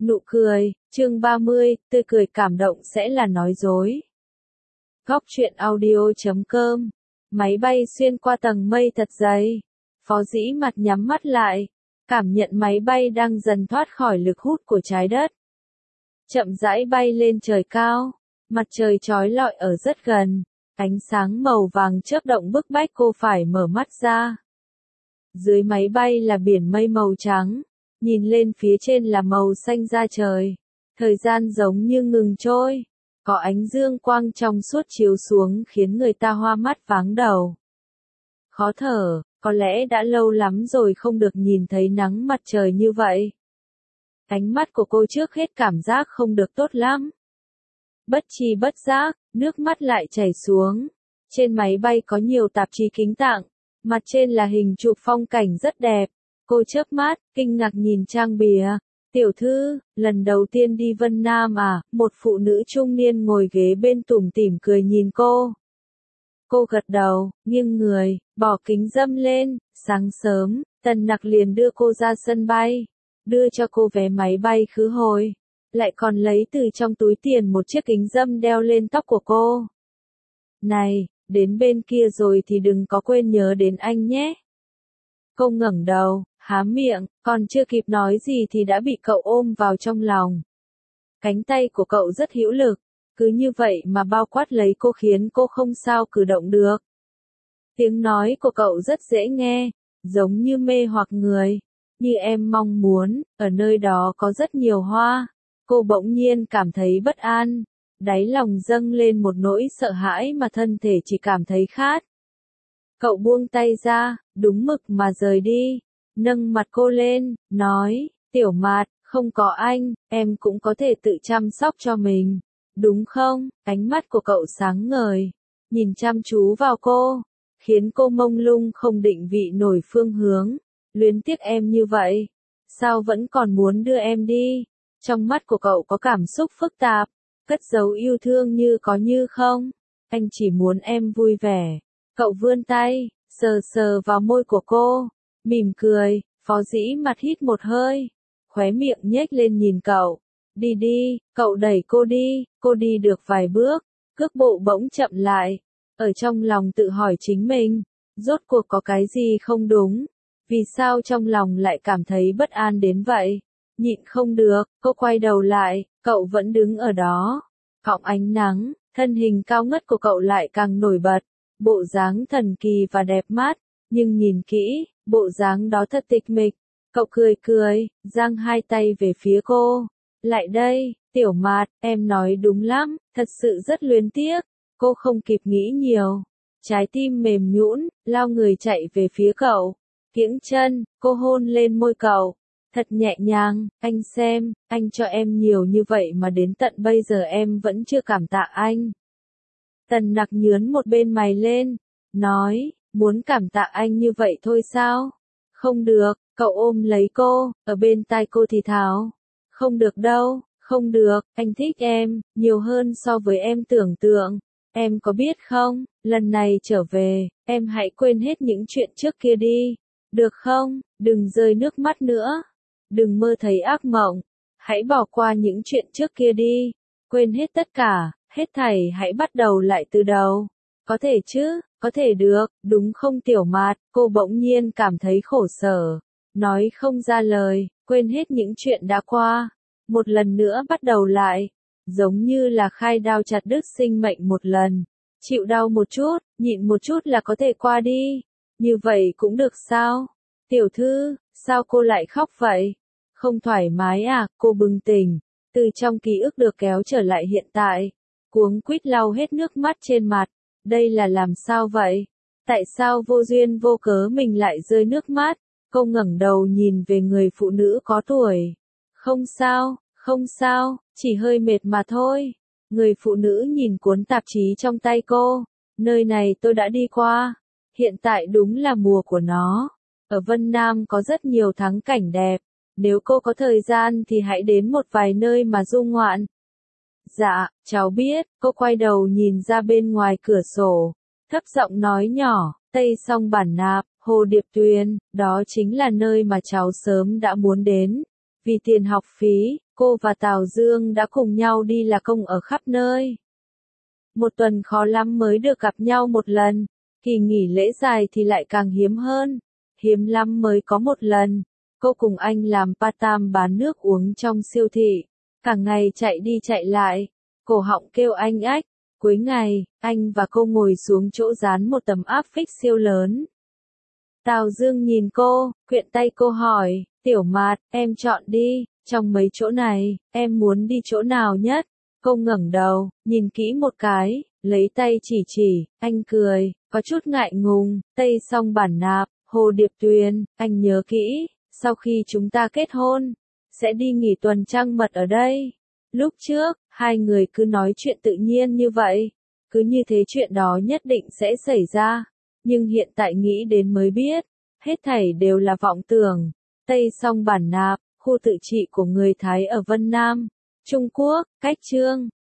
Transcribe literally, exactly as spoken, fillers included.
Nụ cười, chương ba mươi, tươi cười cảm động sẽ là nói dối. Góc truyện audio chấm com. Máy bay xuyên qua tầng mây thật dày. Phó Dĩ Mặt nhắm mắt lại, cảm nhận máy bay đang dần thoát khỏi lực hút của trái đất. Chậm rãi bay lên trời cao, mặt trời chói lọi ở rất gần, ánh sáng màu vàng chớp động bức bách cô phải mở mắt ra. Dưới máy bay là biển mây màu trắng, nhìn lên phía trên là màu xanh da trời. Thời gian giống như ngừng trôi, có ánh dương quang trong suốt chiếu xuống khiến người ta hoa mắt váng đầu. Khó thở, có lẽ đã lâu lắm rồi không được nhìn thấy nắng mặt trời như vậy. Ánh mắt của cô trước hết cảm giác không được tốt lắm. Bất tri bất giác, nước mắt lại chảy xuống. Trên máy bay có nhiều tạp chí kính tặng, mặt trên là hình chụp phong cảnh rất đẹp. Cô chớp mắt, kinh ngạc nhìn trang bìa. Tiểu thư, lần đầu tiên đi Vân Nam à? Một phụ nữ trung niên ngồi ghế bên tủm tỉm cười nhìn cô. Cô gật đầu, nghiêng người, bỏ kính râm lên. Sáng sớm, Tần Nặc liền đưa cô ra sân bay, đưa cho cô vé máy bay khứ hồi, lại còn lấy từ trong túi tiền một chiếc kính râm đeo lên tóc của cô. Này, đến bên kia rồi thì đừng có quên nhớ đến anh nhé. Cô ngẩng đầu, há miệng, còn chưa kịp nói gì thì đã bị cậu ôm vào trong lòng. Cánh tay của cậu rất hữu lực, cứ như vậy mà bao quát lấy cô khiến cô không sao cử động được. Tiếng nói của cậu rất dễ nghe, giống như mê hoặc người. Như em mong muốn, ở nơi đó có rất nhiều hoa. Cô bỗng nhiên cảm thấy bất an, đáy lòng dâng lên một nỗi sợ hãi mà thân thể chỉ cảm thấy khát. Cậu buông tay ra, đúng mực mà rời đi, nâng mặt cô lên, nói, Tiểu Mạt, không có anh, em cũng có thể tự chăm sóc cho mình, đúng không? Ánh mắt của cậu sáng ngời, nhìn chăm chú vào cô, khiến cô mông lung không định vị nổi phương hướng. Luyến tiếc em như vậy, sao vẫn còn muốn đưa em đi? Trong mắt của cậu có cảm xúc phức tạp, cất giấu yêu thương như có như không. Anh chỉ muốn em vui vẻ. Cậu vươn tay, sờ sờ vào môi của cô, mỉm cười. Phó Dĩ Mặt hít một hơi, khóe miệng nhếch lên nhìn cậu. Đi đi, cậu đẩy cô đi. Cô đi được vài bước, cước bộ bỗng chậm lại, ở trong lòng tự hỏi chính mình, rốt cuộc có cái gì không đúng? Vì sao trong lòng lại cảm thấy bất an đến vậy? Nhịn không được, cô quay đầu lại, cậu vẫn đứng ở đó. Cọng ánh nắng, thân hình cao ngất của cậu lại càng nổi bật, bộ dáng thần kỳ và đẹp mắt, nhưng nhìn kỹ, bộ dáng đó thật tịch mịch. Cậu cười cười, giang hai tay về phía cô. Lại đây, Tiểu Mạt, em nói đúng lắm, thật sự rất luyến tiếc. Cô không kịp nghĩ nhiều, trái tim mềm nhũn, lao người chạy về phía cậu. Kiễng chân, cô hôn lên môi cậu, thật nhẹ nhàng. Anh xem, anh cho em nhiều như vậy mà đến tận bây giờ em vẫn chưa cảm tạ anh. Tần Nặc nhướn một bên mày lên, nói, muốn cảm tạ anh như vậy thôi sao? Không được. Cậu ôm lấy cô, ở bên tai cô thì thào, không được đâu, không được, anh thích em, nhiều hơn so với em tưởng tượng. Em có biết không, lần này trở về, em hãy quên hết những chuyện trước kia đi. Được không? Đừng rơi nước mắt nữa. Đừng mơ thấy ác mộng. Hãy bỏ qua những chuyện trước kia đi. Quên hết tất cả, hết thảy hãy bắt đầu lại từ đầu. Có thể chứ, có thể được, đúng không Tiểu Mạt? Cô bỗng nhiên cảm thấy khổ sở, nói không ra lời, quên hết những chuyện đã qua. Một lần nữa bắt đầu lại, giống như là khai đao chặt đứt sinh mệnh một lần. Chịu đau một chút, nhịn một chút là có thể qua đi. Như vậy cũng được sao? Tiểu thư, sao cô lại khóc vậy? Không thoải mái à? Cô bừng tỉnh, từ trong ký ức được kéo trở lại hiện tại, cuống quýt lau hết nước mắt trên mặt. Đây là làm sao vậy? Tại sao vô duyên vô cớ mình lại rơi nước mắt? Cô ngẩng đầu nhìn về người phụ nữ có tuổi. Không sao, không sao, chỉ hơi mệt mà thôi. Người phụ nữ nhìn cuốn tạp chí trong tay cô. Nơi này tôi đã đi qua. Hiện tại đúng là mùa của nó. Ở Vân Nam có rất nhiều thắng cảnh đẹp. Nếu cô có thời gian thì hãy đến một vài nơi mà du ngoạn. Dạ, cháu biết. Cô quay đầu nhìn ra bên ngoài cửa sổ, thấp giọng nói nhỏ, Tây Song Bản Nạp, Hồ Điệp Tuyền, đó chính là nơi mà cháu sớm đã muốn đến. Vì tiền học phí, cô và Tào Dương đã cùng nhau đi là công ở khắp nơi. Một tuần khó lắm mới được gặp nhau một lần, kỳ nghỉ lễ dài thì lại càng hiếm hơn, hiếm lắm mới có một lần. Cô cùng anh làm part-time bán nước uống trong siêu thị, cả ngày chạy đi chạy lại, cổ họng kêu anh ách. Cuối ngày, anh và cô ngồi xuống chỗ dán một tấm áp phích siêu lớn. Tào Dương nhìn cô, quyện tay cô hỏi, Tiểu Mạt, em chọn đi, trong mấy chỗ này, em muốn đi chỗ nào nhất? Cô ngẩng đầu, nhìn kỹ một cái, lấy tay chỉ chỉ, anh cười, có chút ngại ngùng, Tây Song Bản Nạp, Hồ Điệp Tuyền, anh nhớ kỹ, sau khi chúng ta kết hôn, sẽ đi nghỉ tuần trăng mật ở đây. Lúc trước, hai người cứ nói chuyện tự nhiên như vậy, cứ như thế chuyện đó nhất định sẽ xảy ra, nhưng hiện tại nghĩ đến mới biết, hết thảy đều là vọng tưởng. Tây Song Bản Nạp, khu tự trị của người Thái ở Vân Nam, Trung Quốc, cách Chương